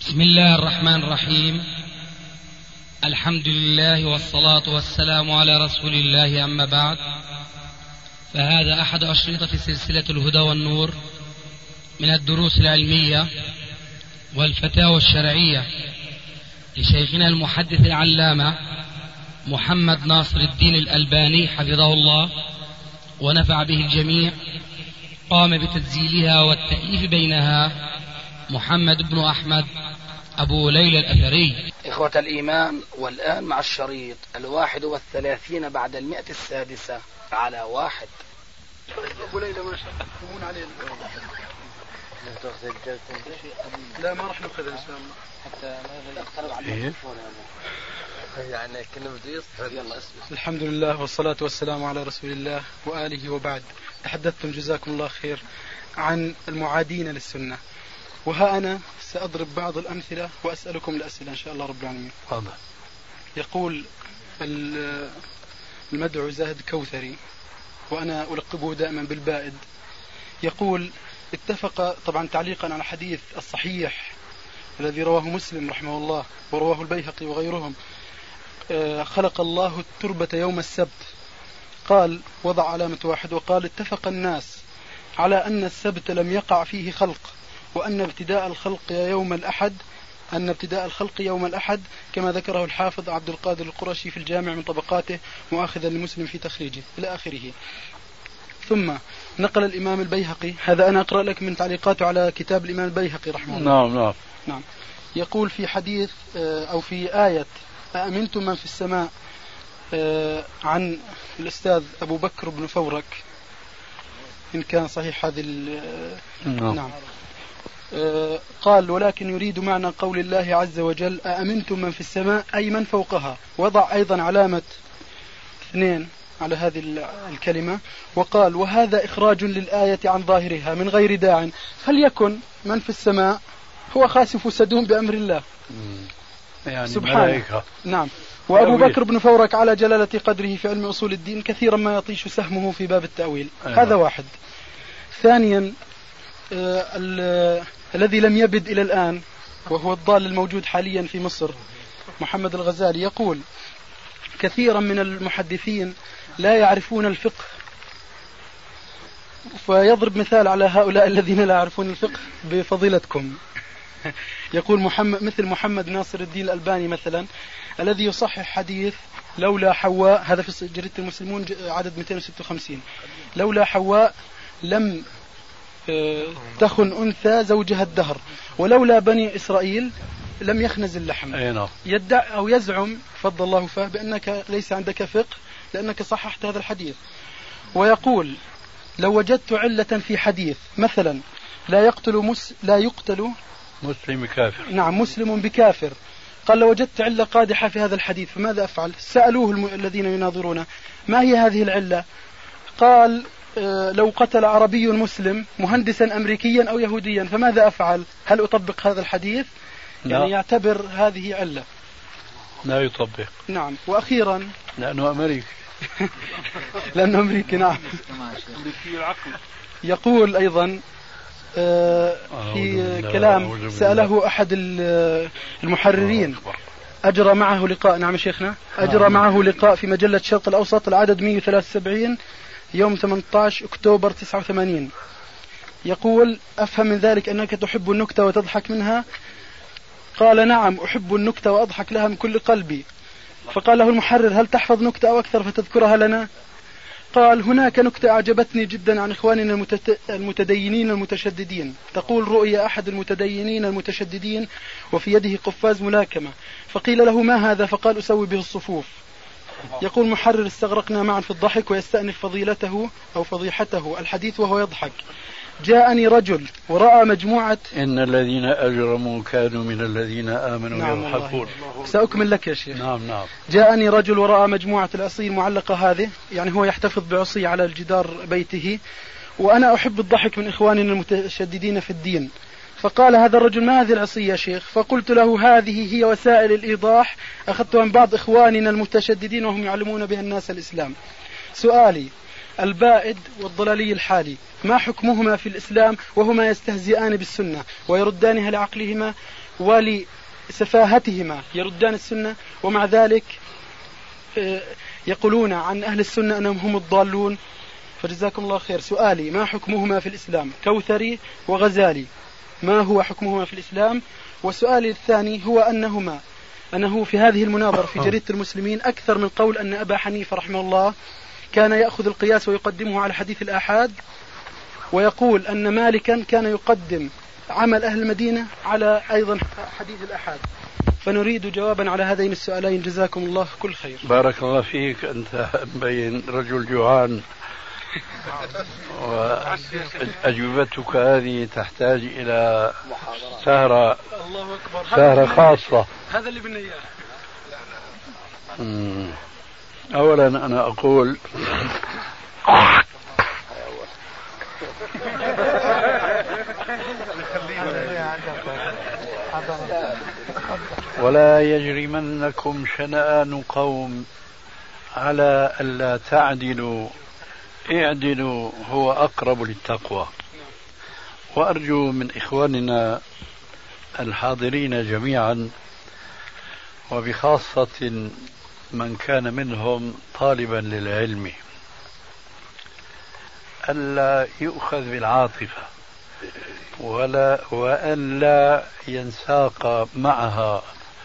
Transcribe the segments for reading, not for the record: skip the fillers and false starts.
بسم الله الرحمن الرحيم. الحمد لله والصلاة والسلام على رسول الله، أما بعد، فهذا أحد أشرطة سلسلة الهدى والنور من الدروس العلمية والفتاوى الشرعية لشيخنا المحدث العلامة محمد ناصر الدين الألباني حفظه الله ونفع به الجميع. قام بتسجيلها والتأليف بينها محمد بن أحمد أبو ليلى الأثري. إخوة الإيمان، والآن مع الشريط 31 بعد 106 على 1. أبو ليلى ما شاء الله عليه. لا ما راح نأخذ إن شاء الله حتى ما يقترب على الميكروفون يعني كنا بده يصحر. يلا اسمع. الحمد لله والصلاة والسلام على رسول الله وآله وبعد. تحدثتم جزاكم الله خير عن المعادين للسنة، وها أنا سأضرب بعض الأمثلة وأسألكم الأسئلة إن شاء الله رب العالمين. يقول المدعو زاهد كوثري، وأنا ألقبه دائما بالبائد، يقول: اتفق، طبعا تعليقا على حديث الصحيح الذي رواه مسلم رحمه الله ورواه البيهقي وغيرهم، خلق الله التربة يوم السبت، قال وضع علامة واحد وقال: اتفق الناس على أن السبت لم يقع فيه خلق، وأن ابتداء الخلق يوم الأحد كما ذكره الحافظ عبد القادر القرشي في الجامع من طبقاته مؤاخذا لمسلم في تخريجه إلى آخره. ثم نقل الإمام البيهقي، هذا أنا أقرأ لك من تعليقاته على كتاب الإمام البيهقي رحمه الله. نعم. يقول في حديث أو في آية أأمنتم من في السماء عن الأستاذ أبو بكر بن فورك، إن كان صحيح هذه نعم. قال: ولكن يريد معنى قول الله عز وجل أأمنتم من في السماء أي من فوقها، وضع أيضا علامة 2 على هذه الكلمة، وقال: وهذا إخراج للآية عن ظاهرها من غير داع، فليكن من في السماء هو خاسف سدوم بأمر الله يعني سبحانه. نعم. وأبو بكر بن فورك على جلالة قدره في علم أصول الدين كثيرا ما يطيش سهمه في باب التأويل. هذا واحد. ثانيا، الذي لم يبد إلى الآن وهو الضال الموجود حاليا في مصر محمد الغزالي، يقول: كثيرا من المحدثين لا يعرفون الفقه، فيضرب مثال على هؤلاء الذين لا يعرفون الفقه بفضيلتكم. يقول مثل محمد ناصر الدين الألباني مثلا، الذي يصحح حديث لولا حواء، هذا في جريدة المسلمون عدد 256، لولا حواء لم تخن أنثى زوجها الدهر، ولولا بني إسرائيل لم يخنز اللحم. يدعي أو يزعم فضل الله فاه بأنك ليس عندك فقه لأنك صححت هذا الحديث. ويقول: لو وجدت علة في حديث مثلا لا يقتل مسلم بكافر، نعم مسلم بكافر، قال: لو وجدت علة قادحة في هذا الحديث فماذا أفعل؟ سألوه الذين يناظرون: ما هي هذه العلة؟ قال: لو قتل عربي مسلم مهندسا أمريكيا أو يهوديا فماذا أفعل؟ هل أطبق هذا الحديث؟ يعني يعتبر هذه علة. لا يطبق. نعم. وأخيرا لأنه أمريكي. لأنه أمريكي. نعم. يقول أيضا في كلام سأله أحد المحررين، أجرى معه لقاء، نعم شيخنا، أجرى معه لقاء في مجلة الشرق الأوسط العدد 173 يوم 18 أكتوبر 89. يقول: أفهم من ذلك أنك تحب النكتة وتضحك منها؟ قال: نعم أحب النكتة وأضحك لها من كل قلبي. فقال له المحرر: هل تحفظ نكتة أو أكثر فتذكرها لنا؟ قال: هناك نكتة أعجبتني جدا عن إخواننا المتدينين المتشددين، تقول: رؤيا أحد المتدينين المتشددين وفي يده قفاز ملاكمة، فقيل له: ما هذا؟ فقال: أسوي به الصفوف. يقول محرر: استغرقنا معا في الضحك، ويستأنف فضيلته أو فضيحته الحديث وهو يضحك: جاءني رجل ورأى مجموعة إن الذين أجرموا كانوا من الذين آمنوا يضحكون. سأكمل لك يا شيخ. نعم. جاءني رجل ورأى مجموعة العصي المعلقة هذه، يعني هو يحتفظ بعصي على الجدار بيته، وأنا أحب الضحك من إخواننا المتشددين في الدين. فقال هذا الرجل: ما هذه العصي يا شيخ؟ فقلت له: هذه هي وسائل الإيضاح أخذتها من بعض إخواننا المتشددين وهم يعلمون بها الناس الإسلام. سؤالي: البائد والضلالي الحالي ما حكمهما في الإسلام وهما يستهزئان بالسنة ويردانها لعقلهما ولسفاهتهما يردان السنة، ومع ذلك يقولون عن أهل السنة أنهم هم الضالون. فجزاكم الله خير. سؤالي: ما حكمهما في الإسلام؟ كوثري وغزالي، ما هو حكمهما في الإسلام؟ وسؤالي الثاني هو أنه في هذه المناظرة في جريدة المسلمين أكثر من قول أن أبا حنيفة رحمه الله كان يأخذ القياس ويقدمه على حديث الآحاد، ويقول أن مالكا كان يقدم عمل أهل المدينة على أيضا حديث الآحاد. فنريد جوابا على هذين السؤالين، جزاكم الله كل خير. بارك الله فيك، أنت مبين رجل جوعان، وأجوبتك هذه تحتاج إلى سهرة خاصة. هذا اللي بدنا إياه. أولا أنا أقول ولا يجرمنكم شنآن قوم على ألا تعدلوا اعدلوا هو أقرب للتقوى. وأرجو من إخواننا الحاضرين جميعا، وبخاصة من كان منهم طالبا للعلم، ألا يؤخذ بالعاطفة وأن لا ينساق معها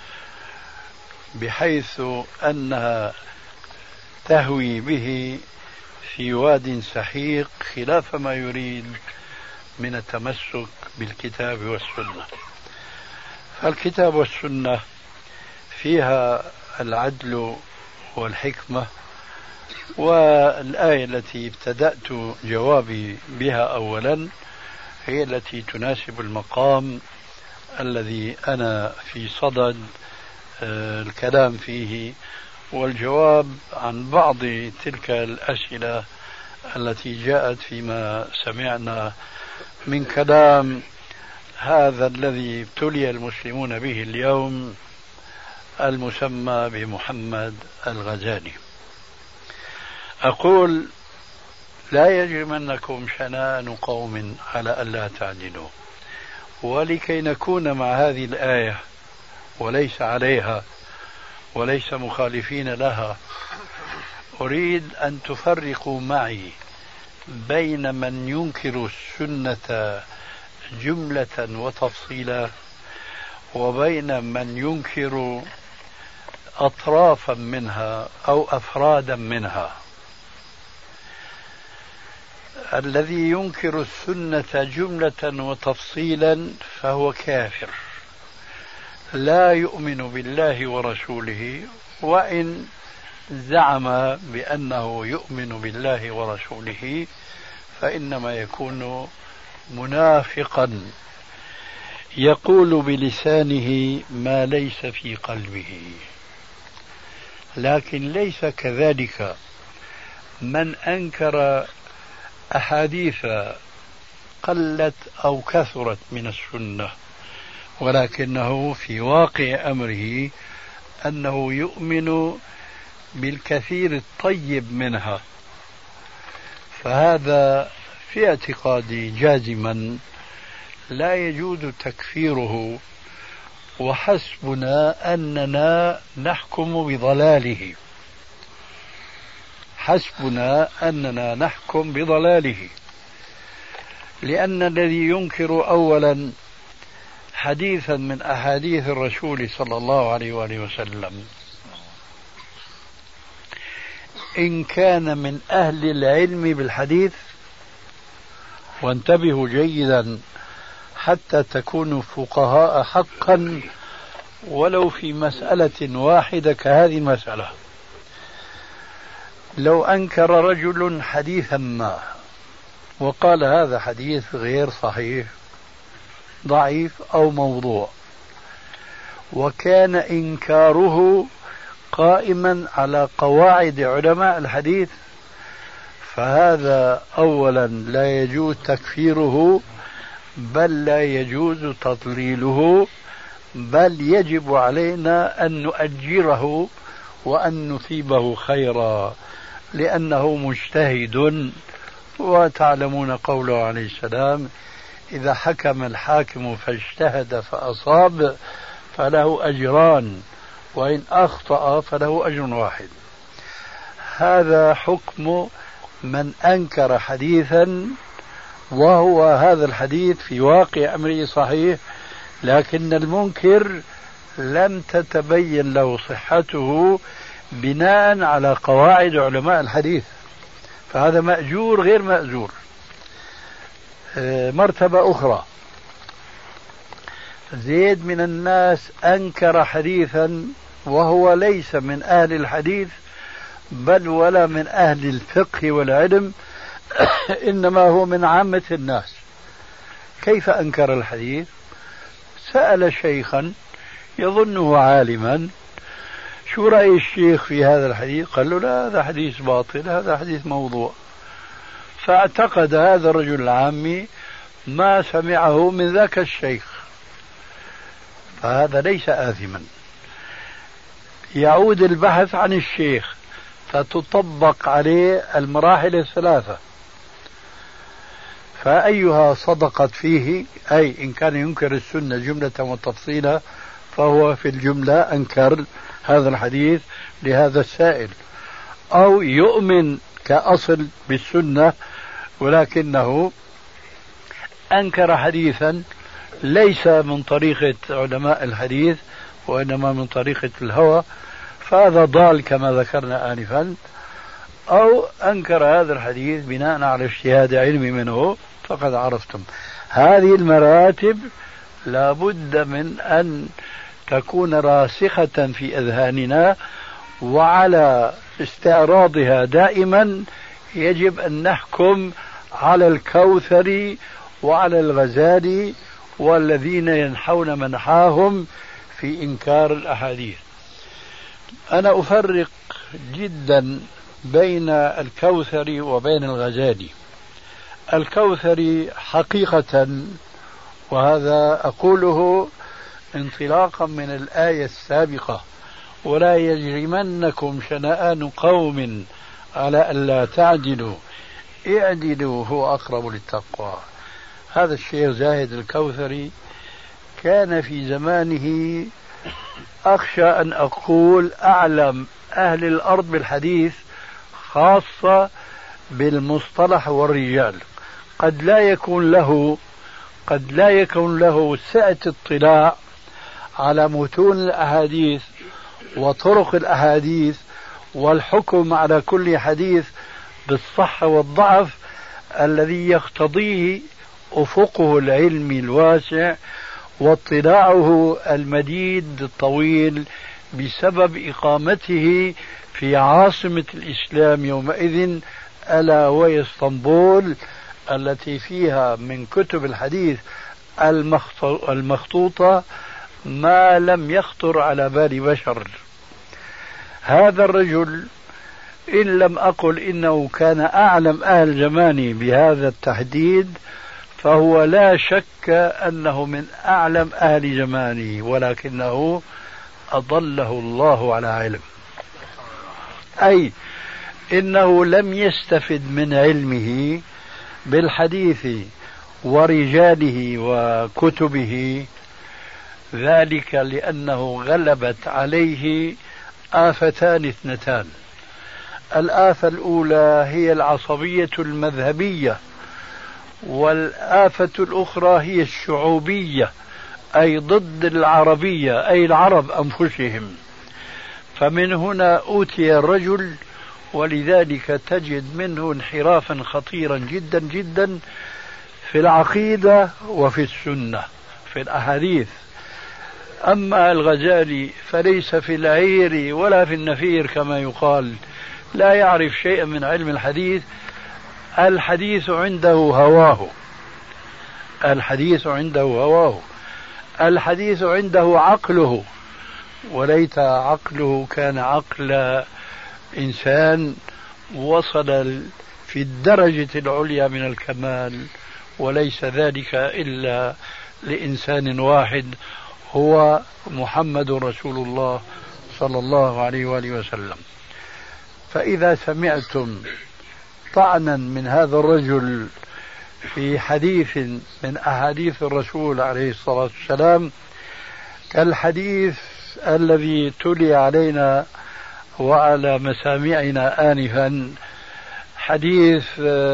بحيث أنها تهوي به في واد سحيق خلاف ما يريد من التمسك بالكتاب والسنة. فالكتاب والسنة فيها العدل والحكمة، والآية التي ابتدأت جوابي بها أولا هي التي تناسب المقام الذي أنا في صدد الكلام فيه والجواب عن بعض تلك الأسئلة التي جاءت فيما سمعنا من كلام هذا الذي ابتلي المسلمون به اليوم المسمى بمحمد الغزالي. أقول: لا يجرمنكم شنآن قوم على ألا تعدلوا. ولكي نكون مع هذه الآية وليس عليها وليس مخالفين لها، أريد أن تفرقوا معي بين من ينكر السنة جملة وتفصيلا وبين من ينكر أطرافا منها أو أفرادا منها. الذي ينكر السنة جملة وتفصيلا فهو كافر لا يؤمن بالله ورسوله، وإن زعم بأنه يؤمن بالله ورسوله فإنما يكون منافقا يقول بلسانه ما ليس في قلبه. لكن ليس كذلك من أنكر أحاديث قلت أو كثرت من السنة، ولكنه في واقع أمره أنه يؤمن بالكثير الطيب منها، فهذا في اعتقادي جازما لا يجوز تكفيره، وحسبنا أننا نحكم بضلاله، حسبنا أننا نحكم بضلاله، لأن الذي ينكر أولا حديثا من أحاديث الرسول صلى الله عليه وآله وسلم إن كان من أهل العلم بالحديث، وانتبهوا جيدا حتى تكونوا فقهاء حقا ولو في مسألة واحدة كهذه المسألة. لو أنكر رجل حديثا ما وقال هذا حديث غير صحيح ضعيف أو موضوع، وكان إنكاره قائما على قواعد علماء الحديث، فهذا أولا لا يجوز تكفيره، بل لا يجوز تضليله، بل يجب علينا أن نؤجره وأن نثيبه خيرا لأنه مجتهد. وتعلمون قوله عليه السلام: إذا حكم الحاكم فاجتهد فأصاب فله أجران، وإن أخطأ فله أجر واحد. هذا حكم من أنكر حديثا وهو هذا الحديث في واقع أمره صحيح، لكن المنكر لم تتبين له صحته بناء على قواعد علماء الحديث، فهذا مأجور غير مأجور. مرتبة أخرى، زيد من الناس أنكر حديثا وهو ليس من أهل الحديث بل ولا من أهل الفقه والعلم، إنما هو من عامة الناس. كيف أنكر الحديث؟ سأل شيخا يظنه عالما: شو رأي الشيخ في هذا الحديث؟ قال له: لا، هذا حديث باطل، هذا حديث موضوع. فاعتقد هذا الرجل العامي ما سمعه من ذاك الشيخ، فهذا ليس آثما. يعود البحث عن الشيخ فتطبق عليه المراحل الثلاثة، فأيها صدقت فيه، أي إن كان ينكر السنة جملة وتفصيلا فهو في الجملة أنكر هذا الحديث لهذا السائل، أو يؤمن كأصل بالسنة ولكنه أنكر حديثا ليس من طريقة علماء الحديث وإنما من طريقة الهوى، فهذا ضال كما ذكرنا آنفا، أو أنكر هذا الحديث بناء على اجتهاد علمي منه. فقد عرفتم هذه المراتب لابد من أن تكون راسخة في أذهاننا، وعلى استعراضها دائما يجب أن نحكم على الكوثري وعلى الغزالي والذين ينحون منحاهم في إنكار الأحاديث. أنا أفرق جدا بين الكوثري وبين الغزالي. الكوثري حقيقة، وهذا أقوله انطلاقا من الآية السابقة: ولا يجرمنكم شنآن قوم على ألا تعدلوا اعدلوا هو أقرب للتقوى. هذا الشيخ زاهد الكوثري كان في زمانه أخشى أن أقول أعلم أهل الأرض بالحديث، خاصة بالمصطلح والرجال. قد لا يكون له سعة اطلاع على متون الأحاديث وطرق الأحاديث والحكم على كل حديث بالصحة والضعف الذي يقتضيه أفقه العلمي الواسع واطلاعه المديد الطويل بسبب إقامته في عاصمة الإسلام يومئذ، ألا وهي اسطنبول، التي فيها من كتب الحديث المخطوطة ما لم يخطر على بال بشر. هذا الرجل إن لم أقل إنه كان أعلم أهل زمانه بهذا التحديد، فهو لا شك أنه من أعلم أهل زمانه، ولكنه أضله الله على علم، أي إنه لم يستفد من علمه بالحديث ورجاله وكتبه، ذلك لأنه غلبت عليه آفتان اثنتان. الآفة الأولى هي العصبية المذهبية، والآفة الأخرى هي الشعوبية، أي ضد العربية، أي العرب أنفسهم. فمن هنا أوتي الرجل، ولذلك تجد منه انحرافا خطيرا جدا جدا في العقيدة وفي السنة في الأحاديث. أما الغزالي فليس في العير ولا في النفير كما يقال، لا يعرف شيئا من علم الحديث. الحديث عنده هواه، الحديث عنده هواه، الحديث عنده عقله، وليت عقله كان عقل إنسان وصل في الدرجة العليا من الكمال، وليس ذلك إلا لإنسان واحد هو محمد رسول الله صلى الله عليه وآله وسلم. فإذا سمعتم طعنا من هذا الرجل في حديث من أحاديث الرسول عليه الصلاة والسلام كالحديث الذي تلي علينا وعلى مسامعنا آنفا، حديث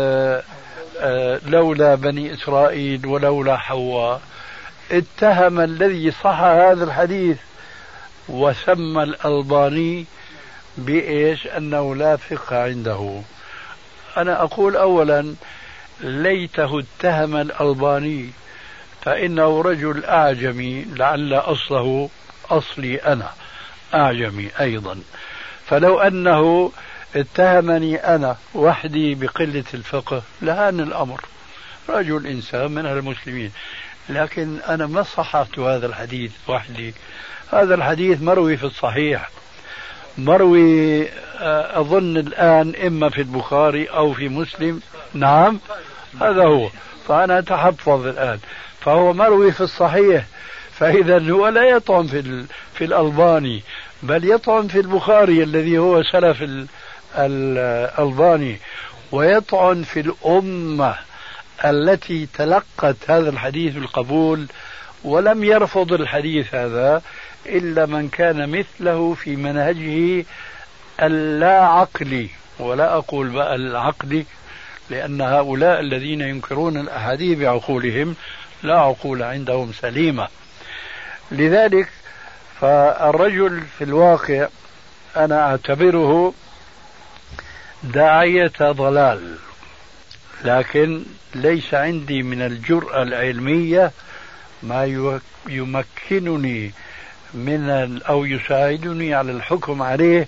لولا بني إسرائيل ولولا حواء. اتهم الذي صح هذا الحديث وسمى الألباني بإيش؟ أنه لا فقه عنده. أنا أقول أولا ليته اتهم الألباني، فإنه رجل أعجمي، لعل أصله أصلي أنا أعجمي أيضا، فلو أنه اتهمني أنا وحدي بقلة الفقه لهان الأمر، رجل إنسان من المسلمين، لكن أنا ما صححت هذا الحديث وحدي. هذا الحديث مروي في الصحيح، مروي أظن الآن إما في البخاري أو في مسلم. نعم هذا هو، فأنا أتحفظ الآن، فهو مروي في الصحيح، فإذا هو لا يطعن في الألباني، بل يطعن في البخاري الذي هو سلف الألباني، ويطعن في الأمة التي تلقت هذا الحديث بالقبول، ولم يرفض الحديث هذا إلا من كان مثله في منهجه اللا عقلي، ولا أقول بقى العقلي، لأن هؤلاء الذين ينكرون الأحاديث بعقولهم لا عقول عندهم سليمة. لذلك فالرجل في الواقع أنا أعتبره داعية ضلال، لكن ليس عندي من الجرأة العلمية ما يمكنني من أو يساعدني على الحكم عليه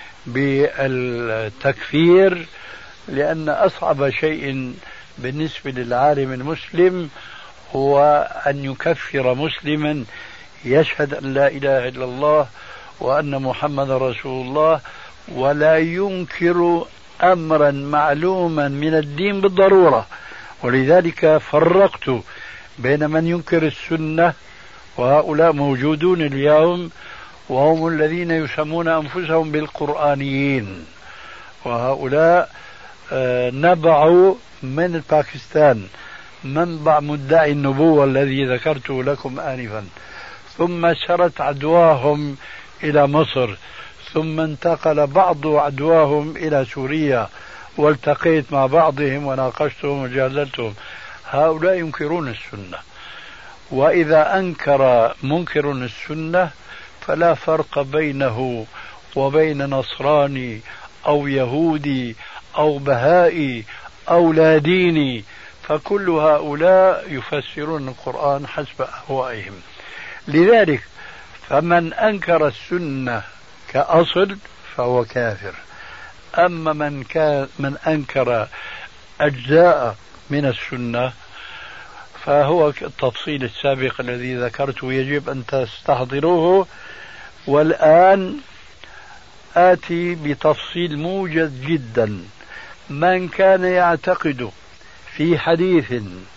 بالتكفير، لأن أصعب شيء بالنسبة للعالم المسلم هو أن يكفر مسلما يشهد أن لا إله إلا الله وأن محمد رسول الله ولا ينكر أمرا معلوما من الدين بالضرورة. ولذلك فرقت بين من ينكر السنة، وهؤلاء موجودون اليوم وهم الذين يسمون أنفسهم بالقرآنيين، وهؤلاء نبعوا من باكستان، منبع مدعي النبوة الذي ذكرته لكم آنفا، ثم سرت عدواهم إلى مصر، ثم انتقل بعض عدواهم إلى سوريا، والتقيت مع بعضهم وناقشتهم وجادلتهم. هؤلاء ينكرون السنة، وإذا أنكر منكر السنة فلا فرق بينه وبين نصراني أو يهودي أو بهائي أو لا ديني، فكل هؤلاء يفسرون القرآن حسب أهوائهم. لذلك فمن أنكر السنة كأصل فهو كافر، أما من أنكر أجزاء من السنة فهو التفصيل السابق الذي ذكرته يجب أن تستحضروه. والآن آتي بتفصيل موجز جدا. من كان يعتقد في حديث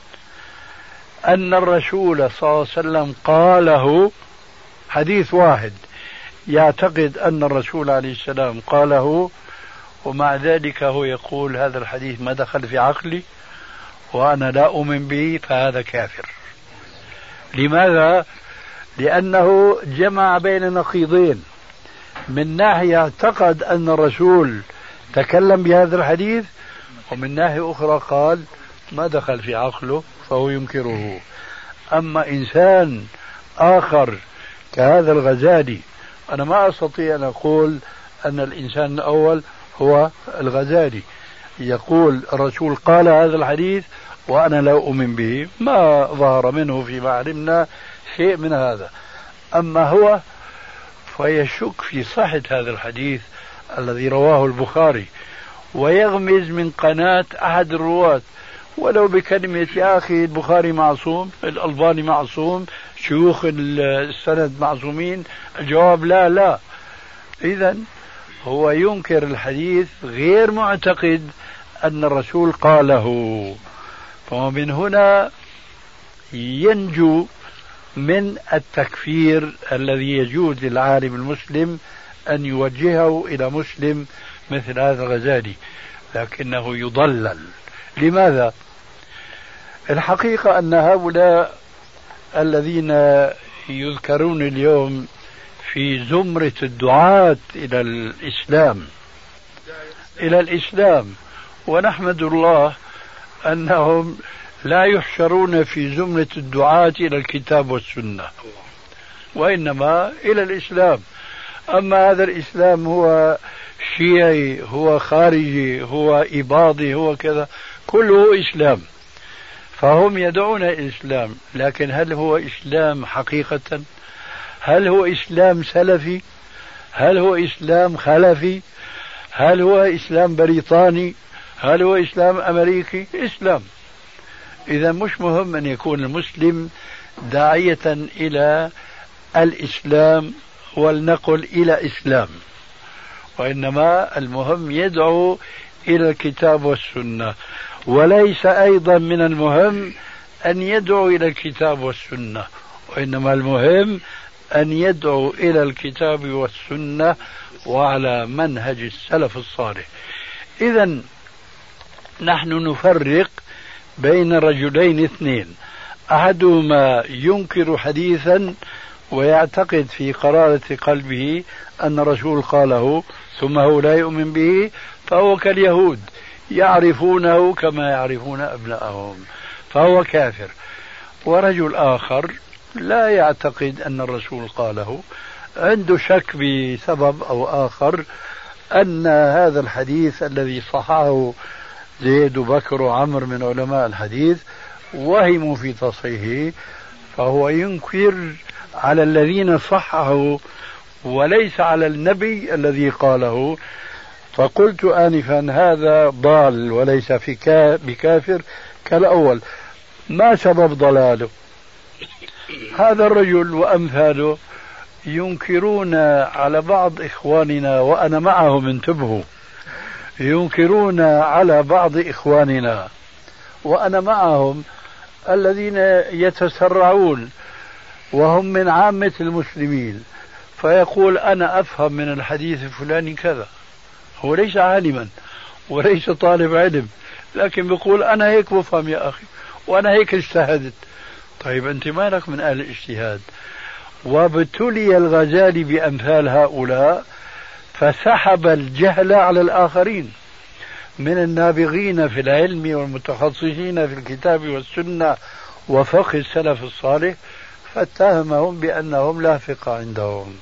أن الرسول صلى الله عليه وسلم قاله، حديث واحد يعتقد أن الرسول عليه السلام قاله، ومع ذلك هو يقول هذا الحديث ما دخل في عقلي وأنا لا أؤمن به، فهذا كافر. لماذا؟ لأنه جمع بين نقيضين، من ناحية اعتقد أن الرسول تكلم بهذا الحديث، ومن ناحية أخرى قال ما دخل في عقله فهو ينكره. أما إنسان آخر كهذا الغزالي، أنا ما أستطيع أن أقول أن الإنسان الأول هو الغزالي، يقول الرسول قال هذا الحديث وأنا لا أؤمن به، ما ظهر منه فيما علمنا شيء من هذا. أما هو فيشك في صحة هذا الحديث الذي رواه البخاري، ويغمز من قناة أحد الرواة ولو بكلمة يا أخي البخاري معصوم، الألباني معصوم، شيوخ السند معصومين. الجواب لا. إذن هو ينكر الحديث غير معتقد أن الرسول قاله، فمن هنا ينجو من التكفير الذي يجوز للعالم المسلم أن يوجهه إلى مسلم مثل هذا الغزالي، لكنه يضلل. لماذا؟ الحقيقة أن هؤلاء الذين يذكرون اليوم في زمرة الدعاة إلى الإسلام ونحمد الله أنهم لا يحشرون في زمرة الدعاة إلى الكتاب والسنة وإنما إلى الإسلام. أما هذا الإسلام هو شيعي، هو خارجي، هو إباضي، هو كذا، كله إسلام. فهم يدعون الإسلام، لكن هل هو إسلام حقيقة؟ هل هو إسلام سلفي؟ هل هو إسلام خلفي؟ هل هو إسلام بريطاني؟ هل هو إسلام أمريكي؟ إسلام. إذا مش مهم أن يكون المسلم داعية إلى الإسلام ولنقل إلى إسلام، وإنما المهم يدعو إلى الكتاب والسنة. وليس أيضا من المهم أن يدعو إلى الكتاب والسنة، وإنما المهم أن يدعو إلى الكتاب والسنة وعلى منهج السلف الصالح. إذن نحن نفرق بين رجلين اثنين، أحدهما ينكر حديثا ويعتقد في قرارة قلبه أن الرسول قاله ثم هو لا يؤمن به، فهو كاليهود يعرفونه كما يعرفون أبنائهم، فهو كافر. ورجل آخر لا يعتقد أن الرسول قاله، عنده شك بسبب أو آخر أن هذا الحديث الذي صححه زيد وبكر وعمر من علماء الحديث وهموا في تصحيحه، فهو ينكر على الذين صححوا وليس على النبي الذي قاله. فقلت آنفا هذا ضال وليس بكافر كالأول. ما سبب ضلاله؟ هذا الرجل وأمثاله ينكرون على بعض إخواننا، وأنا معهم، انتبهوا، ينكرون على بعض إخواننا وأنا معهم الذين يتسرعون وهم من عامة المسلمين، فيقول أنا أفهم من الحديث الفلاني كذا. هو ليس عالما وليس طالب علم، لكن بيقول أنا هيك بفهم يا أخي وأنا هيك اجتهدت. طيب أنت مالك من أهل الاجتهاد؟ وابتلي الغزالي بأمثال هؤلاء فسحب الجهل على الآخرين من النابغين في العلم والمتخصصين في الكتاب والسنة وفقه السلف الصالح، فاتهمهم بأنهم لا فقه عندهم.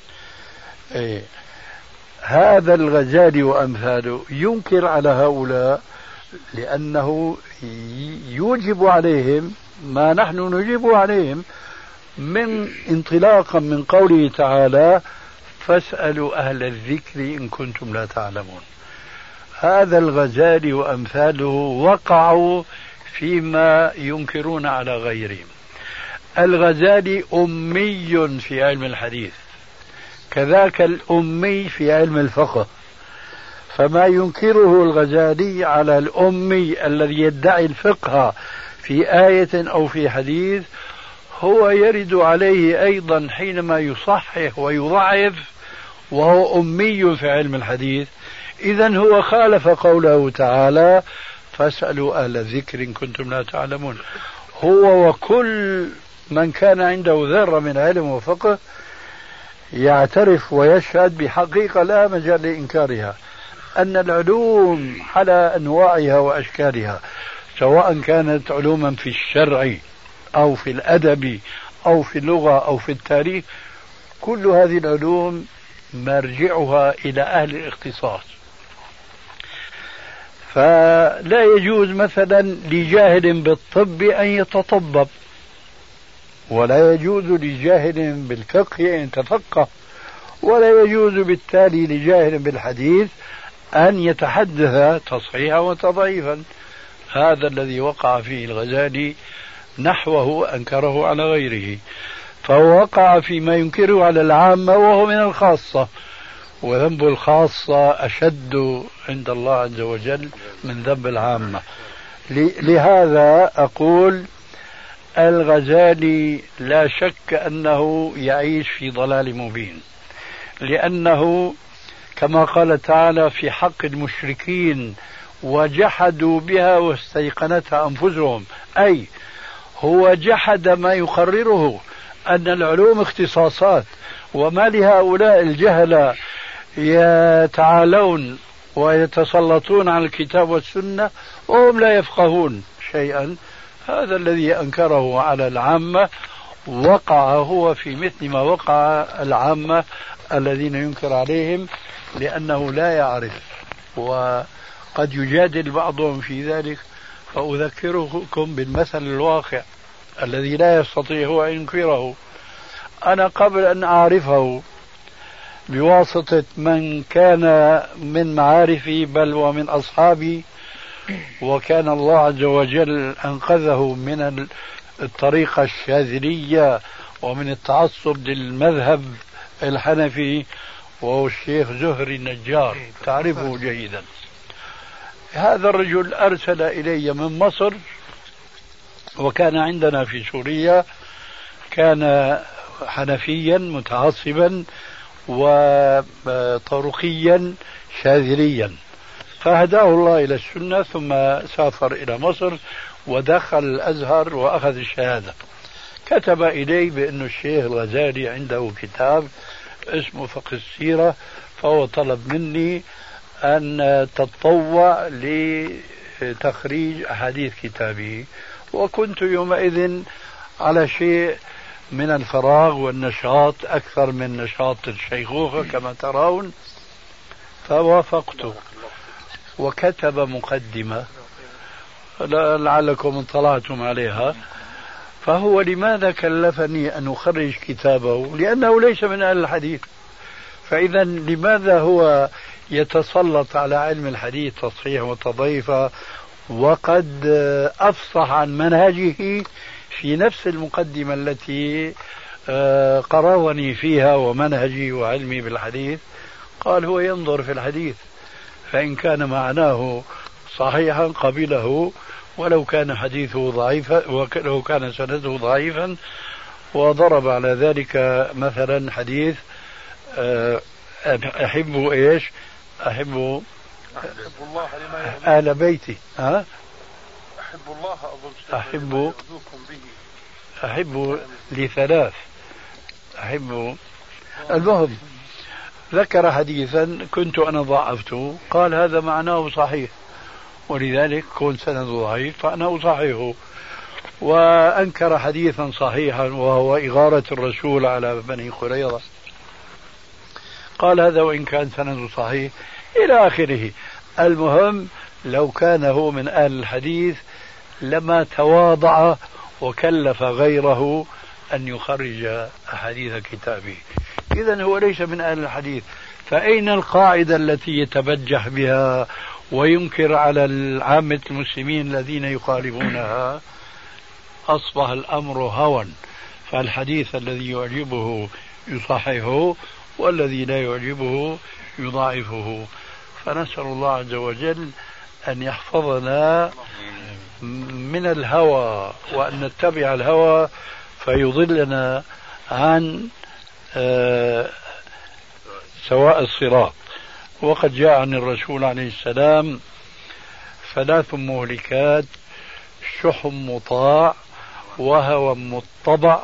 هذا الغزالي وأمثاله ينكر على هؤلاء لأنه يوجب عليهم ما نحن نجيب عليهم من انطلاقا من قوله تعالى فاسألوا أهل الذكر إن كنتم لا تعلمون. هذا الغزالي وأمثاله وقعوا فيما ينكرون على غيرهم. الغزالي أمي في علم الحديث، كذاك الأمي في علم الفقه، فما ينكره الغزالي على الأمي الذي يدعي الفقه في آية أو في حديث هو يرد عليه أيضا حينما يصحح ويضعف وهو أمي في علم الحديث. إذن هو خالف قوله تعالى فاسألوا أهل الذكر إن كنتم لا تعلمون. هو وكل من كان عنده ذرة من علم وفقه يعترف ويشهد بحقيقة لا مجال لإنكارها أن العلوم على أنواعها وأشكالها، سواء كانت علوما في الشرع أو في الأدب أو في اللغة أو في التاريخ، كل هذه العلوم مرجعها إلى أهل الاختصاص. فلا يجوز مثلا لجاهل بالطب أن يتطبب، ولا يجوز لجاهل بالفقه أن يتفقه، ولا يجوز بالتالي لجاهل بالحديث أن يتحدث تصحيحا وتضعيفا. هذا الذي وقع فيه الغزالي نحوه أنكره على غيره، فهو وقع فيما ينكره على العامة وهو من الخاصة، وذنب الخاصة أشد عند الله عز وجل من ذنب العامة. لهذا أقول الغزالي لا شك أنه يعيش في ضلال مبين، لأنه كما قال تعالى في حق المشركين وجحدوا بها واستيقنتها أنفسهم، أي هو جحد ما يقرره أن العلوم اختصاصات، وما لهؤلاء الجهلة يتعالون ويتسلطون على الكتاب والسنة وهم لا يفقهون شيئا. هذا الذي أنكره على العامة وقع هو في مثل ما وقع العامة الذين ينكر عليهم، لأنه لا يعرف، وقد يجادل بعضهم في ذلك. فأذكركم بالمثل الواقع الذي لا يستطيع هو أن ينكره. أنا قبل أن أعرفه بواسطة من كان من معارفي بل ومن أصحابي، وكان الله عز وجل أنقذه من الطريقة الشاذلية ومن التعصب للمذهب الحنفي، وهو الشيخ زهري النجار، تعرفه جيدا. هذا الرجل أرسل إلي من مصر، وكان عندنا في سوريا، كان حنفيا متعصبا وطرقيا شاذليا، فهداه الله إلى السنة، ثم سافر إلى مصر ودخل الأزهر وأخذ الشهادة. كتب إلي بأن الشيخ الغزالي عنده كتاب اسمه فقه السيرة، فهو طلب مني أن تتطوع لتخريج أحاديث كتابه، وكنت يومئذ على شيء من الفراغ والنشاط أكثر من نشاط الشيخوخة كما ترون، فوافقته. وكتب مقدمة لعلكم اطلعتم عليها. فهو لماذا كلفني أن أخرج كتابه؟ لأنه ليس من أهل الحديث. فإذا لماذا هو يتسلط على علم الحديث تصحيح وتضعيف، وقد أفصح عن منهجه في نفس المقدمة التي قررني فيها ومنهجي وعلمي بالحديث؟ قال هو ينظر في الحديث، فإن كان معناه صحيحا قبله، ولو كان حديثه ضعيفا، ولو كان سنده ضعيفا. وضرب على ذلك مثلا حديث أحب إيش؟ أحب الله أهل بيتي، أحب الله أحب لثلاث، أحب. المهم ذكر حديثا كنت أنا ضعفته، قال هذا معناه صحيح، ولذلك كون سند ضعيف فأنا أصححه. وأنكر حديثا صحيحا وهو إغارة الرسول على بني قريظة، قال هذا وإن كان سند صحيح، إلى آخره. المهم لو كان هو من أهل الحديث لما تواضع وكلف غيره أن يخرج أحاديث كتابه. إذن هو ليس من أهل الحديث، فأين القاعدة التي يتبجح بها وينكر على العامة المسلمين الذين يخالفونها؟ أصبح الأمر هوى، فالحديث الذي يعجبه يصححه، والذي لا يعجبه يضاعفه. فنسأل الله عز وجل أن يحفظنا من الهوى، وأن نتبع الهوى فيضلنا عن سواء الصراط. وقد جاء عن الرسول عليه السلام 3 مهلكات: شح مطاع، وهوى متبع،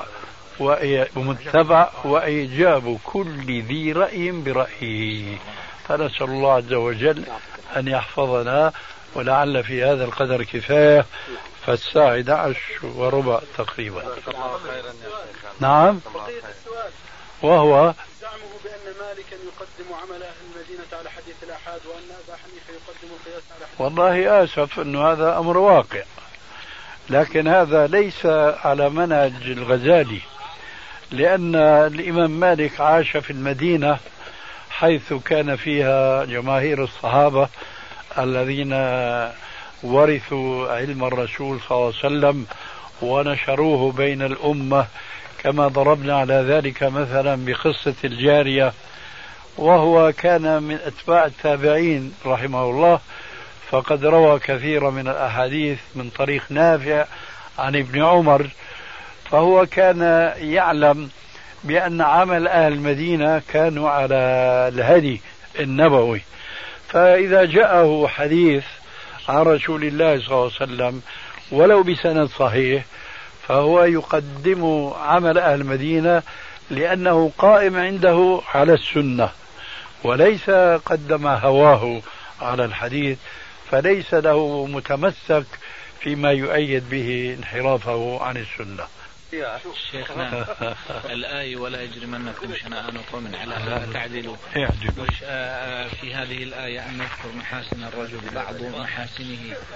وإيجاب كل ذي رأي برأيه. فنسأل الله عز وجل أن يحفظنا، ولعل في هذا القدر كفاية، فالساعة 11:15 تقريبا. نعم. وهو زعمه بأن مالكا يقدم عمل أهل المدينة على حديث الآحاد، وأن أبا حنيفة يقدم القياس على حديث. والله آسف أنه هذا أمر واقع، لكن هذا ليس على منهج الغزالي، لأن الإمام مالك عاش في المدينة حيث كان فيها جماهير الصحابة الذين ورثوا علم الرسول صلى الله عليه وسلم ونشروه بين الأمة، كما ضربنا على ذلك مثلا بقصة الجارية. وهو كان من أتباع التابعين رحمه الله، فقد روى كثيرا من الأحاديث من طريق نافع عن ابن عمر، فهو كان يعلم بأن عمل أهل المدينة كانوا على الهدي النبوي. فإذا جاءه حديث عن رسول الله صلى الله عليه وسلم ولو بسند صحيح فهو يقدم عمل أهل المدينة لأنه قائم عنده على السنة وليس قدم هواه على الحديث، فليس له متمسك فيما يؤيد به انحرافه عن السنة. شيخنا الآية ولا يجرمنكم شنآن قوم على ألا تعدلوا، في هذه الآية أن نذكر محاسن الرجل بعض محاسنه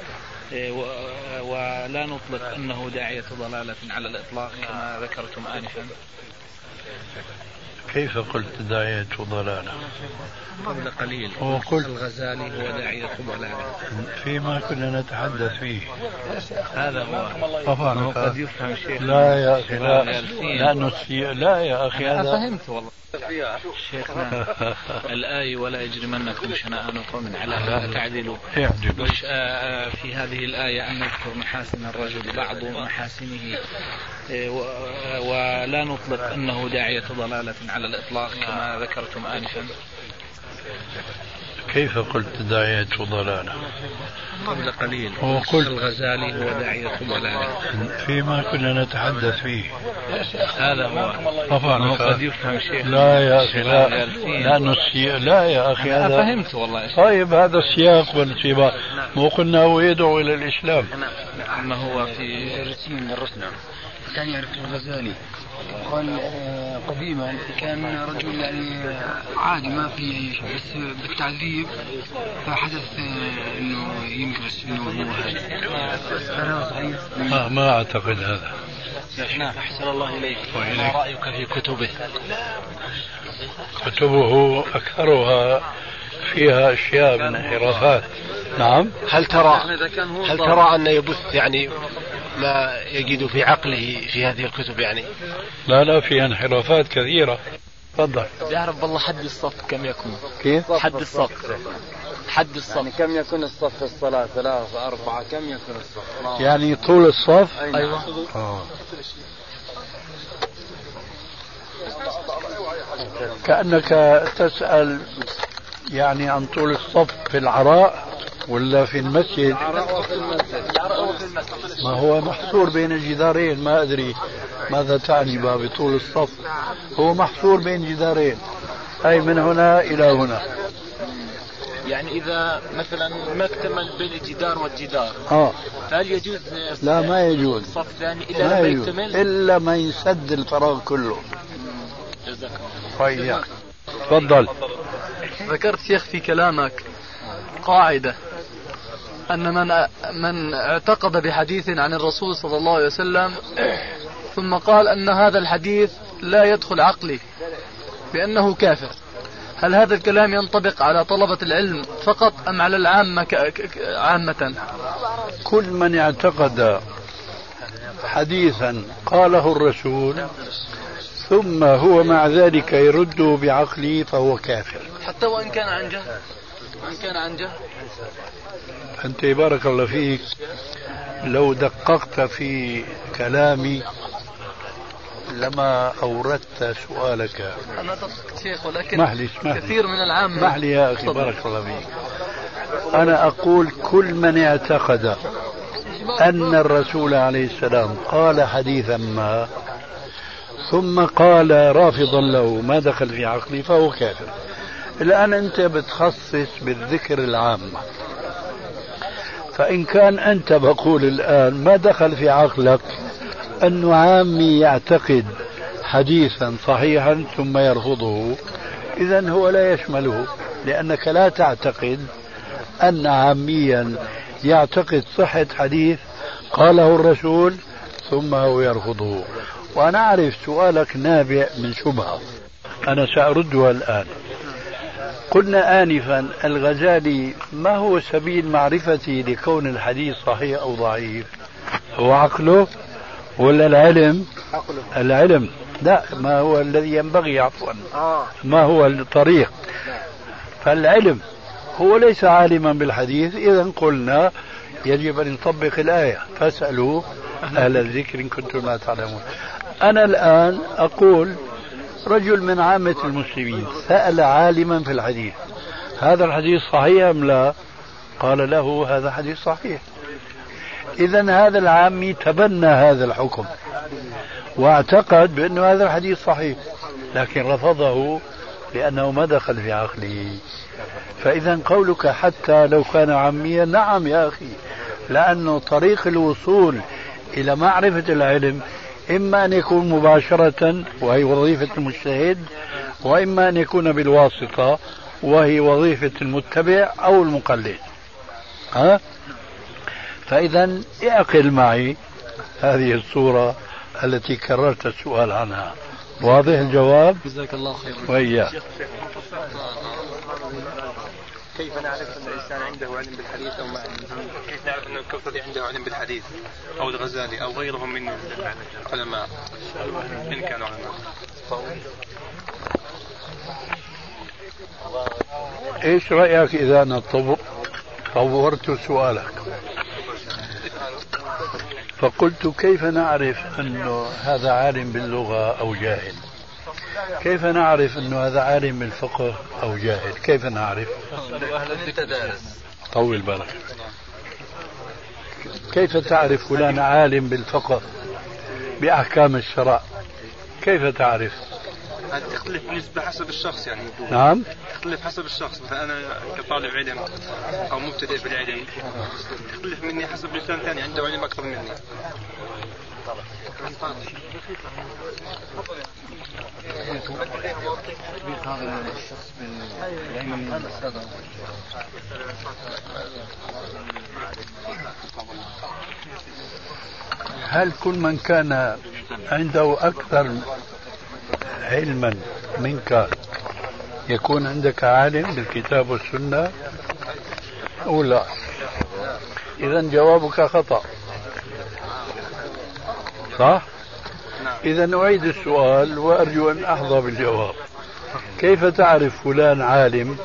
ولا نطلق أنه داعية ضلالة على الإطلاق كما ذكرتم آنفا. كيف قلت داعية ضلالة؟ قبل قليل وقلت الغزالي هو داعية ضلالة فيما كنا نتحدث فيه. هذا هو طبعا قد يفهم شيخ. لا يا أخي لا يا أخي أنا فهمت والله. شيخنا الآية ولا يجرمنكم شنآن قوم على ألا تعدلوا، في هذه الآية أن نذكر محاسن الرجل بعض محاسنه ولا نطلق أنه داعية ضلالة على الإطلاق كما ذكرتم آنفا. كيف قلت داعية ضلالة؟ قبل قليل وقلت الغزالي هو داعية ضلالة فيما كنا نتحدث فيه. هذا هو طبعا قد يفهم شيخ. لا يا أخي لا يا أخي أنا فهمت والله. طيب هذا السياق والسباق مو قلنا هو يدعو إلى الإسلام. ما هو في رسم الرسل كان يعرف الغزالي قال قديما كان رجل يعني عادي ما في أي شيء، بس بالتعذيب فحدث انه ينكرس انه هو هذا صحيح. ما اعتقد هذا. أحسن الله إليك. ما رأيك في كتبه؟ كتبه أكثرها فيها أشياء من انحرافات. نعم. هل ترى أن يبث يعني ما يجد في عقله في هذه الكتب يعني؟ لا في انحرافات كثيرة. تفضل. يعرف والله حد الصف كم يكون؟ كيف؟ حد الصف يعني كم يكون الصف في الصلاة 3 4 كم يكون الصف؟ يعني طول الصف. أيوة. كأنك تسأل يعني عن طول الصف في العراء ولا في المسجد؟ ما هو محصور بين الجدارين، ما أدري ماذا تعني بطول الصف. هو محصور بين جدارين، أي من هنا إلى هنا. يعني إذا مثلا ما اكتمل بين الجدار والجدار فهل يجوز؟ لا ما يجوز الصف الثاني إلا ما يكتمل، إلا ما يسد الفراغ كله. جزاك الله. تفضل. ذكرت شيخ في كلامك قاعدة أن من اعتقد بحديث عن الرسول صلى الله عليه وسلم ثم قال أن هذا الحديث لا يدخل عقلي بأنه كافر، هل هذا الكلام ينطبق على طلبة العلم فقط أم على العامة عامة؟ كل من اعتقد حديثا قاله الرسول ثم هو مع ذلك يرده بعقله فهو كافر، حتى وإن كان عن جهل. أنت بارك الله فيك لو دققت في كلامي لما أوردت سؤالك. أنا دققت شيخ ولكن محلي. كثير من العامة. محلي يا أخي بارك الله فيك. أنا أقول كل من اعتقد أن الرسول عليه السلام قال حديثا ما ثم قال رافضا له ما دخل في عقلي فهو كافر. الآن أنت بتخصص بالذكر العامة، فإن كان أنت بقول الآن ما دخل في عقلك أنه عامي يعتقد حديثا صحيحا ثم يرفضه، إذن هو لا يشمله، لأنك لا تعتقد أن عاميا يعتقد صحة حديث قاله الرسول ثم هو يرفضه. وأنا أعرف سؤالك نابع من شبهة أنا سأردها الآن. قلنا آنفا الغزالي ما هو سبيل معرفتي لكون الحديث صحيح أو ضعيف؟ هو عقله ولا العلم؟ العلم. لا، ما هو الذي ينبغي عفوا ما هو الطريق. فالعلم هو ليس عالما بالحديث، إذن قلنا يجب أن نطبق الآية فاسألوا أهل الذكر إن كنتم لا تعلمون. أنا الآن أقول رجل من عامة المسلمين سأل عالما في الحديث هذا الحديث صحيح أم لا؟ قال له هذا حديث صحيح. إذا هذا العامي تبنى هذا الحكم واعتقد بأن هذا الحديث صحيح، لكن رفضه لأنه ما دخل في عقله. فإذا قولك حتى لو كان عاميا، نعم يا أخي، لأنه طريق الوصول إلى معرفة العلم إما أن يكون مباشرة وهي وظيفة المجتهد، وإما أن يكون بالواسطة وهي وظيفة المتبع أو المقلد. فإذا اعقل معي هذه الصورة التي كررت السؤال عنها. واضح الجواب؟ جزاك الله خير. وإياه. كيف نعرف أن الإنسان عنده علم بالحديث أو ما عنده؟ كيف نعرف أن الكوثري عنده علم بالحديث أو الغزالي أو غيرهم من العلماء إن كانوا علماء؟ إيش رأيك إذا أنا طورت سؤالك فقلت كيف نعرف أنه هذا عالم باللغة أو جاهل؟ كيف نعرف أنه هذا عالم بالفقه أو جاهل؟ كيف نعرف؟ طول بالك. كيف تعرف فلان عالم بالفقه بأحكام الشرع؟ كيف تعرف؟ تختلف بالنسبة حسب الشخص يعني. نعم، تختلف حسب الشخص. مثلا أنا كطالب علم أو مبتدئ بالعلم تختلف مني حسب إنسان ثاني عنده علم أكثر مني. هل كل من كان عنده أكثر علما منك يكون عندك عالم بالكتاب والسنة أو لا؟ إذا جوابك خطأ، صح؟ إذا أعيد السؤال وأرجو أن أحظى بالجواب. كيف تعرف فلان عالم؟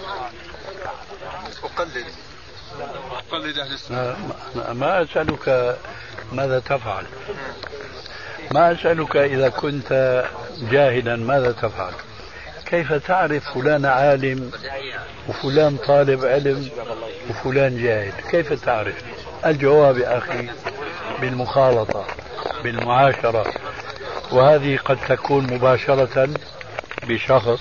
أقلد أهل السنة. ما أسألك ماذا تفعل، ما أسألك إذا كنت جاهلا ماذا تفعل. كيف تعرف فلان عالم وفلان طالب علم وفلان جاهل؟ كيف تعرف؟ الجواب يا أخي بالمخالطة، بالمعاشرة، وهذه قد تكون مباشرة بشخص.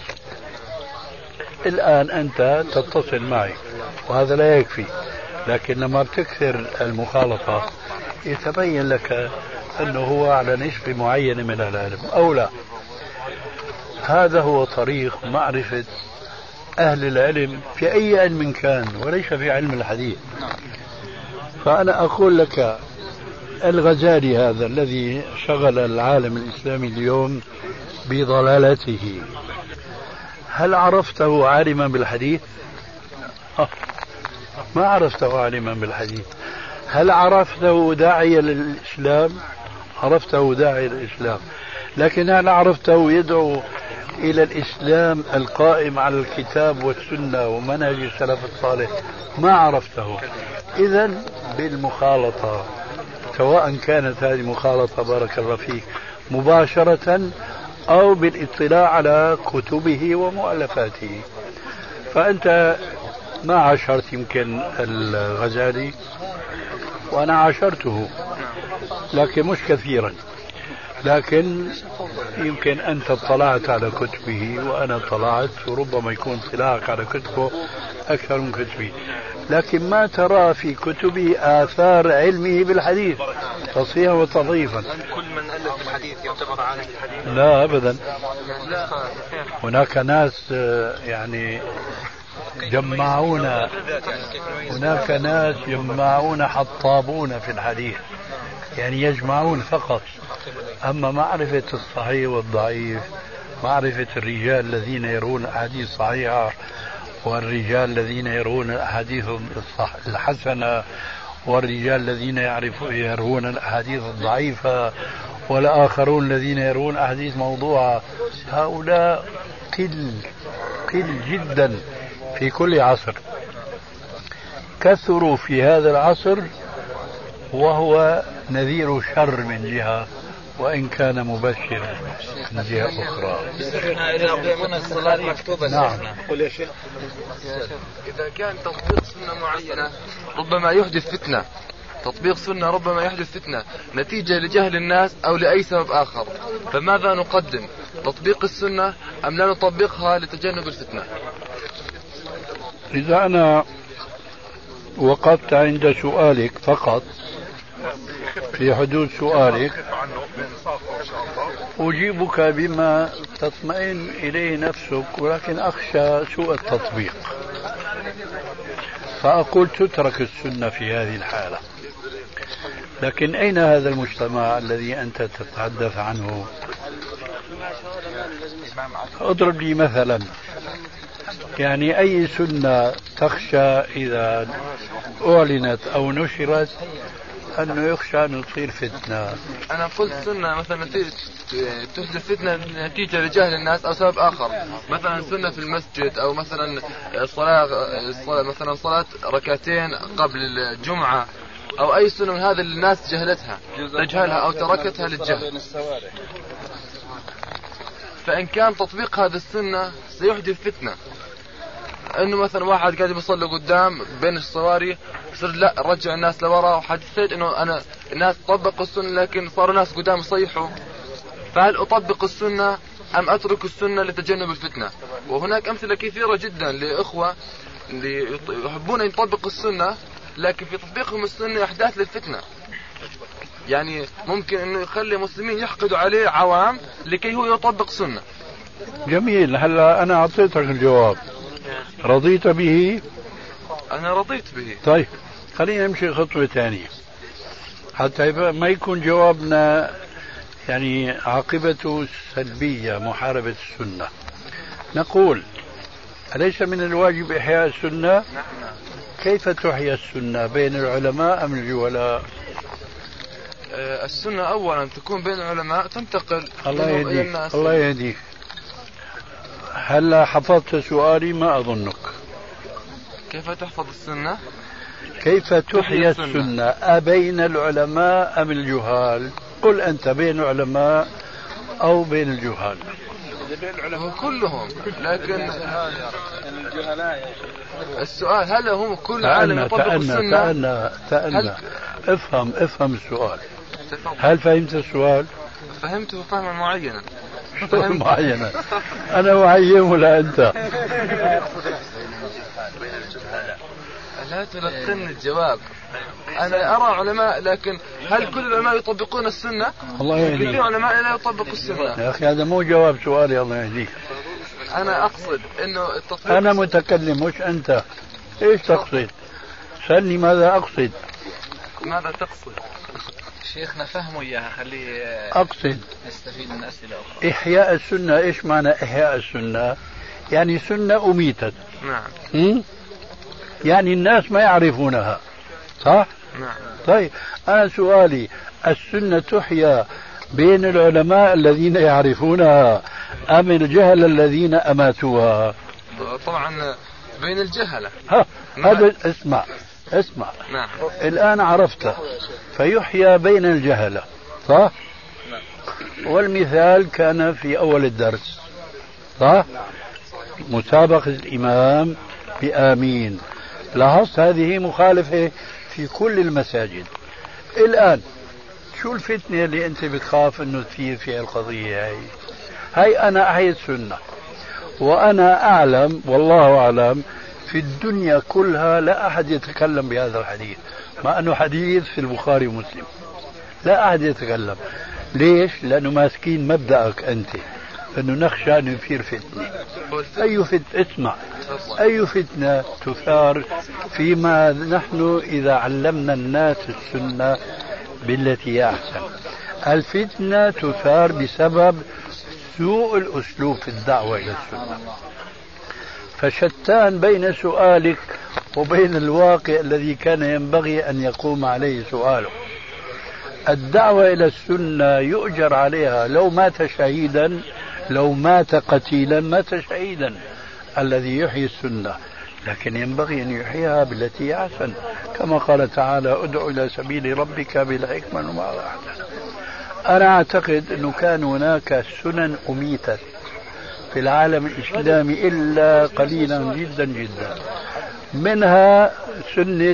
الآن أنت تتصل معي وهذا لا يكفي، لكن لما بتكثر المخالطة يتبين لك أنه هو على نسبة معينة من العلم أو لا. هذا هو طريق معرفة أهل العلم في أي علم كان وليس في علم الحديث. فأنا أقول لك الغزالي هذا الذي شغل العالم الإسلامي اليوم بضلالته، هل عرفته عالما بالحديث؟ ما عرفته عالما بالحديث. هل عرفته داعيا للإسلام؟ عرفته داعيا للإسلام، لكن هل عرفته يدعو إلى الإسلام القائم على الكتاب والسنة ومنهج السلف الصالح؟ ما عرفته. إذن بالمخالطة، سواء كانت هذه مخالطة بارك الله فيك مباشرة أو بالاطلاع على كتبه ومؤلفاته. فأنت ما عاشرت يمكن الغزالي وأنا عاشرته لكن مش كثيرا، لكن يمكن أنت اطلعت على كتبه وأنا اطلعت، وربما يكون اطلاعك على كتبه أكثر من كتبي، لكن ما ترى في كتبه آثار علمه بالحديث تصحيحا وتضعيفا. كل من ألف بالحديث يعتبر عالم بالحديث؟ لا أبدا. هناك ناس يعني هناك ناس يجمعون حطابون في الحديث، يعني يجمعون فقط. أما معرفة الصحيح والضعيف، معرفة الرجال الذين يرون أحاديث صحيحة والرجال الذين يرون الأحاديث الحسنة والرجال الذين يرون الأحاديث الضعيفة والآخرون الذين يرون أحاديث موضوعة، هؤلاء قل جدا في كل عصر. كثروا في هذا العصر وهو نذير شر من جهة وإن كان مبشرا من جهة أخرى. إذا أقيمنا الصلاة مكتوبة. نعم. قل يا شيخ. إذا كان تطبيق سنة معينة ربما يحدث فتنة، تطبيق سنة ربما يحدث فتنة نتيجة لجهل الناس أو لأي سبب آخر، فماذا نقدم؟ تطبيق السنة أم لا نطبقها لتجنب الفتنة؟ إذا أنا وقفت عند سؤالك فقط، في حدود سؤالك أجيبك بما تطمئن إليه نفسك، ولكن أخشى سوء التطبيق، فأقول تترك السنة في هذه الحالة. لكن أين هذا المجتمع الذي أنت تتحدث عنه؟ اضرب لي مثلا، يعني أي سنة تخشى إذا أعلنت أو نشرت أنه يخشى أن تصير فتنة؟ أنا قلت سنة مثلا تحدث فتنة نتيجة لجهل الناس أو سبب آخر، مثلا سنة في المسجد، أو مثلا صلاة مثلا صلاة ركعتين قبل الجمعة، أو أي سنة من هذه الناس جهلتها تجهلها أو تركتها للجهل. فإن كان تطبيق هذه السنة سيحدث فتنة، انه مثلا واحد قاعد يصلي قدام بين الصواري يصير لا رجع الناس لورا، وحدثت انه انا الناس طبقوا السنة لكن صاروا ناس قدام يصيحوا، فهل اطبق السنة ام اترك السنة لتجنب الفتنة؟ وهناك امثلة كثيرة جدا لاخوة اللي يحبون ان يطبقوا السنة لكن في تطبيقهم السنة احداث للفتنة، يعني ممكن انه يخلي المسلمين يحقدوا عليه عوام لكي هو يطبق سنة. جميل، هلا انا اعطيتك الجواب، رضيت به؟ أنا رضيت به. طيب خلينا نمشي خطوة ثانية حتى ما يكون جوابنا يعني عاقبته سلبية، محاربة السنة. نقول أليس من الواجب إحياء السنة؟ نعم. كيف تحيا السنة، بين العلماء أم الجهلاء؟ السنة أولا تكون بين العلماء، تنتقل الله يهديك. الله يهديك. هلا حفظت سؤالي؟ ما أظنك. كيف تحفظ السنة؟ كيف تحيا السنة أبين العلماء أم الجهال؟ قل أنت بين العلماء أو بين الجهال؟ هو كلهم، لكن السؤال هل هم كل عالم يطبق السنة؟ تأنى. افهم السؤال. هل فهمت السؤال؟ فهمته فهما معينا. معينة. أنا معين ولا أنت؟ لا تلقن الجواب. أنا أرى علماء، لكن هل كل العلماء يطبقون السنة؟ الله يهديك. كل علماء لا يطبقوا السنة. يا أخي هذا مو جواب سؤالي. الله يهديك. أنا أقصد إنه التطبيق. أنا متكلم مش أنت. إيش تقصد؟ سألني ماذا أقصد. ماذا تقصد؟ شيخنا فهموا إياها، خليه أقصد نستفيد من أسئلة أخرى. إحياء السنة. إيش معنى إحياء السنة؟ يعني سنة أميتت. نعم. يعني الناس ما يعرفونها، صح؟ نعم. طيب أنا سؤالي، السنة تحيا بين العلماء الذين يعرفونها أم الجهل الذين أماتوها؟ طبعا بين الجهلة. هذا اسمع. نعم. الآن عرفت، فيحيا بين الجهلة، صح؟ نعم. والمثال كان في أول الدرس، صح؟ مسابقة الإمام بآمين. لاحظت هذه مخالفة في كل المساجد. الآن شو الفتنة اللي أنت بتخاف أنه تصير في القضية هاي أنا أحيي السنة، وأنا أعلم والله أعلم في الدنيا كلها لا أحد يتكلم بهذا الحديث، مع أنه حديث في البخاري ومسلم. لا أحد يتكلم. ليش؟ لأنه ماسكين مبدأك أنت أنه نخشى أن يثير فتنة. اسمع، أي فتنة تثار فيما نحن إذا علمنا الناس السنة بالتي هي أحسن؟ الفتنة تثار بسبب سوء الأسلوب في الدعوة إلى السنة. فشتان بين سؤالك وبين الواقع الذي كان ينبغي أن يقوم عليه سؤالك. الدعوة إلى السنة يؤجر عليها، لو مات شهيدا، لو مات قتيلا مات شهيدا الذي يحيي السنة، لكن ينبغي أن يحييها بالتي أحسن، كما قال تعالى ادع إلى سبيل ربك بالحكمة والموعظة الحسنة. أنا أعتقد أنه كان هناك سنن أميتت في العالم الإسلامي إلا قليلا جدا جدا، منها سنة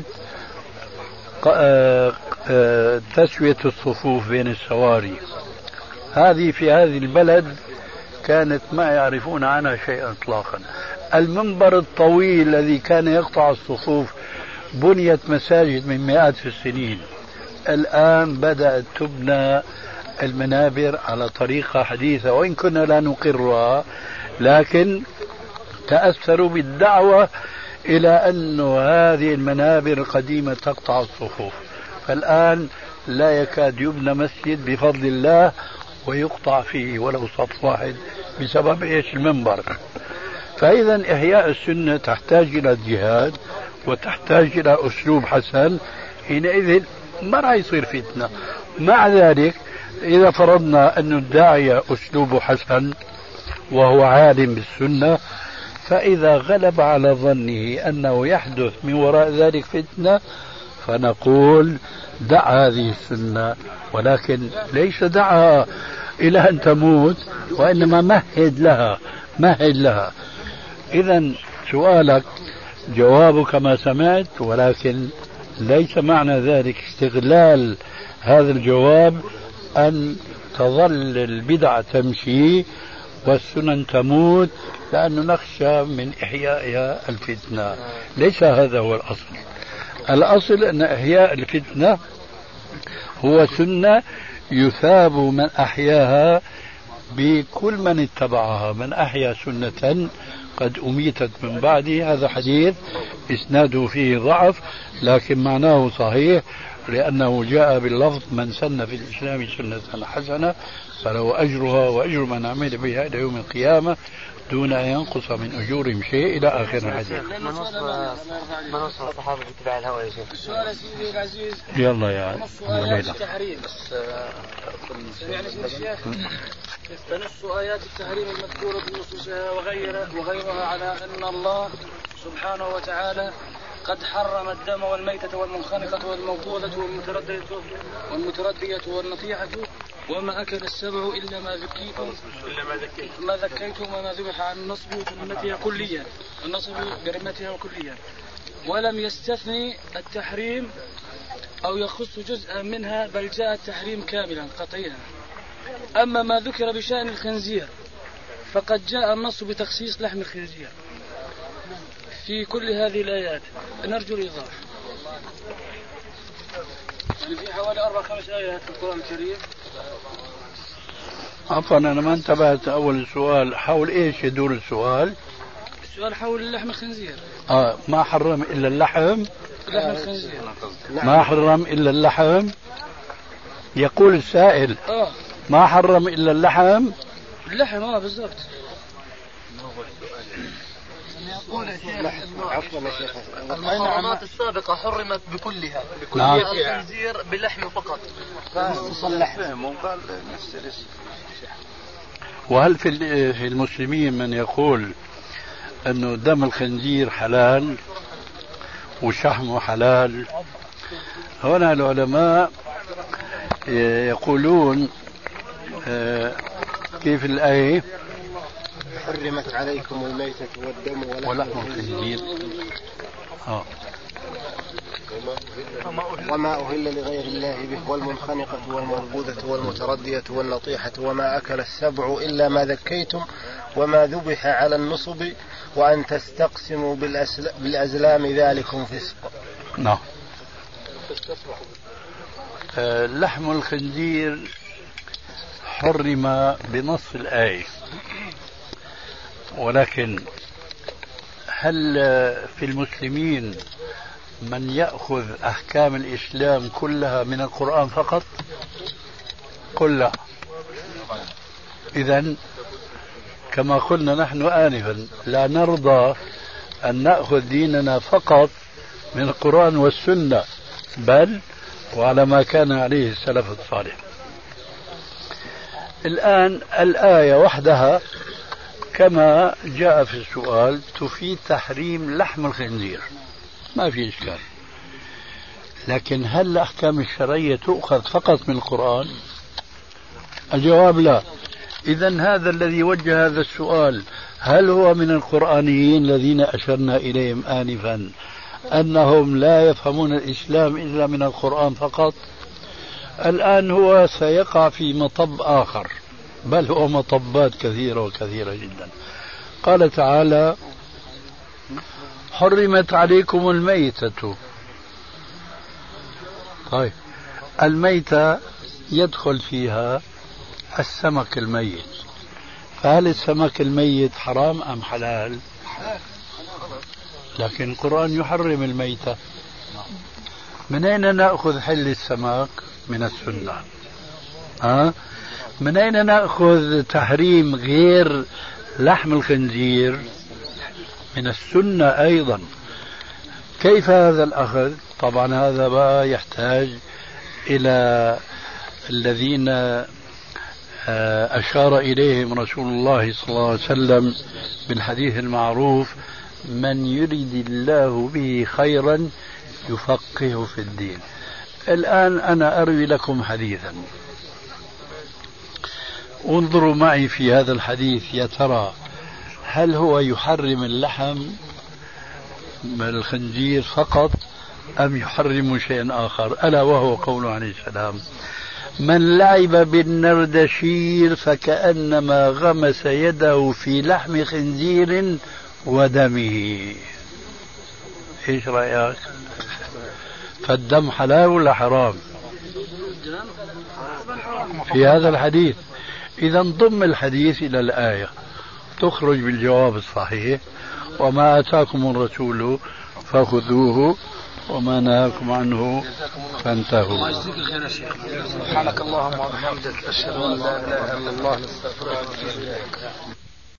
تسوية الصفوف بين السواري. هذه في هذه البلد كانت ما يعرفون عنها شيئا إطلاقا. المنبر الطويل الذي كان يقطع الصفوف، بنيت مساجد من مئات السنين، الآن بدأت تبنى المنابر على طريقة حديثة، وإن كنا لا نقرها، لكن تأثروا بالدعوة إلى أن هذه المنابر القديمة تقطع الصفوف. فالآن لا يكاد يبنى مسجد بفضل الله ويقطع فيه ولو صف واحد بسبب إيش؟ المنبر. فإذا إحياء السنة تحتاج إلى جهاد وتحتاج إلى أسلوب حسن، حينئذ ما راح يصير فتنة. مع ذلك إذا فرضنا أن الداعية أسلوبه حسن وهو عالم بالسنة، فإذا غلب على ظنه أنه يحدث من وراء ذلك فتنة فنقول دع هذه السنة، ولكن ليس دعها إلى أن تموت، وإنما مهد لها. إذا سؤالك جوابه كما سمعت، ولكن ليس معنى ذلك استغلال هذا الجواب أن تظل البدع تمشي والسنن تموت، لأنه نخشى من إحيائها الفتنة. ليس هذا هو الأصل. الأصل أن إحياء الفتنة هو سنة يثاب من أحياها بكل من اتبعها. من أحيا سنة قد أميتت من بعده، هذا حديث إسناده فيه ضعف لكن معناه صحيح، لأنه جاء باللفظ من سن في الإسلام سنة حسنة فله أجرها وأجر من عمل بها إلى يوم القيامة دون أن ينقص من أجورهم شيء إلى آخر الحديث. من وصف الصحابة باتباع الهوى يا شيخ؟ السؤال يا سيدي العزيز يلا يا آيات التحريم. يعني الشيخ تنص آيات التحريم المذكورة بنصوصها وغيرها على أن الله سبحانه وتعالى قد حرم الدم والميتة والمنخنقة والموقوذة والمتردية والنطيحة وما أكل السبع إلا ما ذكيتم وما ذبح عن النصب برمتها كليا، النصب برمتها كليا، ولم يستثني التحريم أو يخص جزءا منها، بل جاء التحريم كاملا قطعيا. أما ما ذكر بشأن الخنزير فقد جاء النص بتخصيص لحم الخنزير في كل هذه الآيات. نرجو الإيضاح. في حوالي 4-5 آيات في القرآن الكريم. عفوا أنا ما انتبهت أول السؤال، حول إيش يدور السؤال؟ السؤال حول لحم الخنزير. ما حرم إلا اللحم. لحم الخنزير ما حرم إلا اللحم. يقول السائل ما حرم إلا اللحم. اللحم بالضبط. يقول يا شيخ المحرمات السابقة حرمت بكلها، نعم. الخنزير بلحم فقط. وهل في المسلمين من يقول أنه دم الخنزير حلال وشحمه حلال؟ هنا العلماء يقولون كيف الآية؟ حرمت عليكم الميتة والدم ولحم الخنزير وما أهل لغير الله به والمنخنقة والموقوذة والمتردية والنطيحة وما أكل السبع إلا ما ذكيتم وما ذبح على النصب وأن تستقسموا بالأزلام ذلكم فسق. نعم. لحم الخنزير حرم بنص الآية، ولكن هل في المسلمين من يأخذ أحكام الإسلام كلها من القرآن فقط؟ قل لا. إذن كما قلنا نحن آنفا لا نرضى أن نأخذ ديننا فقط من القرآن والسنة، بل وعلى ما كان عليه السلف الصالح. الآن الآية وحدها كما جاء في السؤال تفيد تحريم لحم الخنزير، ما في إشكال. لكن هل الأحكام الشرعية تؤخذ فقط من القرآن؟ الجواب لا. إذن هذا الذي وجه هذا السؤال هل هو من القرآنيين الذين أشرنا إليهم آنفا أنهم لا يفهمون الإسلام إلا من القرآن فقط؟ الآن هو سيقع في مطب آخر، بل هو مطبات كثيرة وكثيرة جدا. قال تعالى: حرمت عليكم الميتة. طيب، الميتة يدخل فيها السمك الميت، فهل السمك الميت حرام أم حلال؟ لكن القرآن يحرم الميتة. من أين نأخذ حل السمك؟ من السنة. من أين نأخذ تحريم غير لحم الخنزير؟ من السنة أيضا. كيف هذا الأخذ؟ طبعا هذا بقى يحتاج إلى الذين أشار إليهم رسول الله صلى الله عليه وسلم بالحديث المعروف: من يريد الله به خيرا يفقهه في الدين. الآن أنا أروي لكم حديثا، انظروا معي في هذا الحديث يا ترى هل هو يحرم اللحم من الخنزير فقط أم يحرم شيئا آخر؟ ألا وهو قوله عليه السلام: من لعب بالنردشير فكأنما غمس يده في لحم خنزير ودمه. ايش رأيك؟ فالدم حلال ولا حرام في هذا الحديث؟ إذا ضم الحديث إلى الآية تخرج بالجواب الصحيح: وما آتاكم الرسول فخذوه وما نهاكم عنه فانتهوا. سبحانك اللهم وبحمدك أشهد أن لا إله إلا الله نستغفرك.